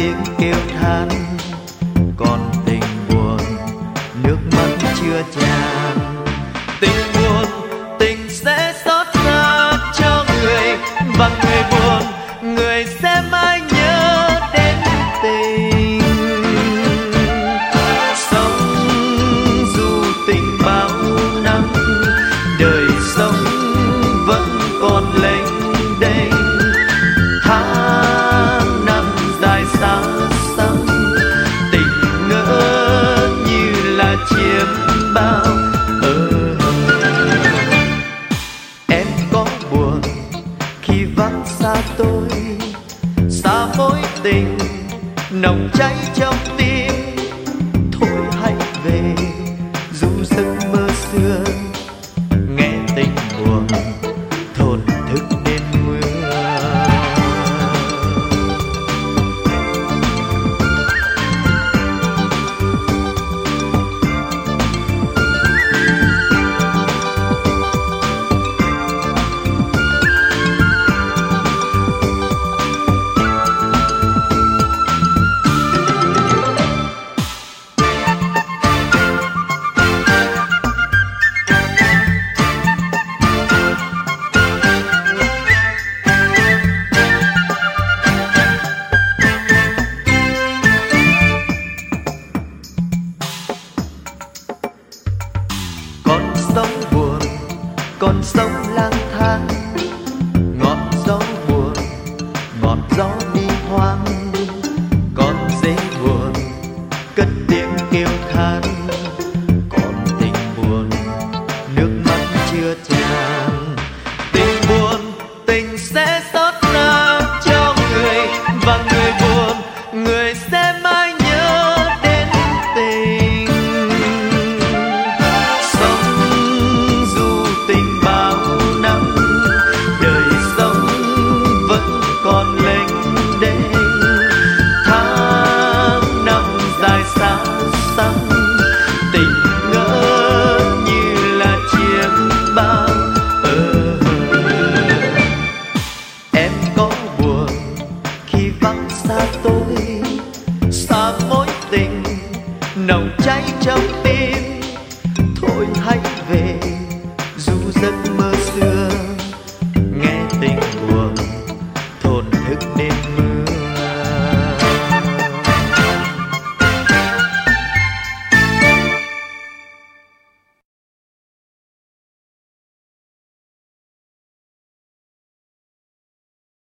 tiếng kêu than, còn tình buồn nước mắt chưa tràn. Tình buồn tình sẽ xót xa cho người, và người buồn người sẽ mãi nhớ đến tình. Sống dù tình bao năm, đời sống vẫn còn lênh đênh. Tháng năm dài xa xăm, tình ngỡ như là chiêm bao. Em có buồn khi vắng xa tôi, xa mối tình nồng cháy trong tim. Thôi hãy về dù giấc mơ xưa, nghe tình buồn thổn thức đêm mưa. Con sống lang thang, ngọt gió buồn, ngọt gió đi hoang. Con dễ buồn cất tiếng kêu than, còn tình buồn nước mắt chưa tràn. Tình buồn tình sẽ xót xa cho người, và người buồn người sẽ mãi nhớ đến tình. Tình bao năm, đời sống vẫn còn lênh đênh. Tháng năm dài xa xăm, tình ngỡ như là chiêm bao. Em có buồn khi vắng xa tôi, xa mối tình nồng cháy trong tim. Thôi hãy về dù giấc mơ xưa, nghe tình buồn thổn thức đêm mưa.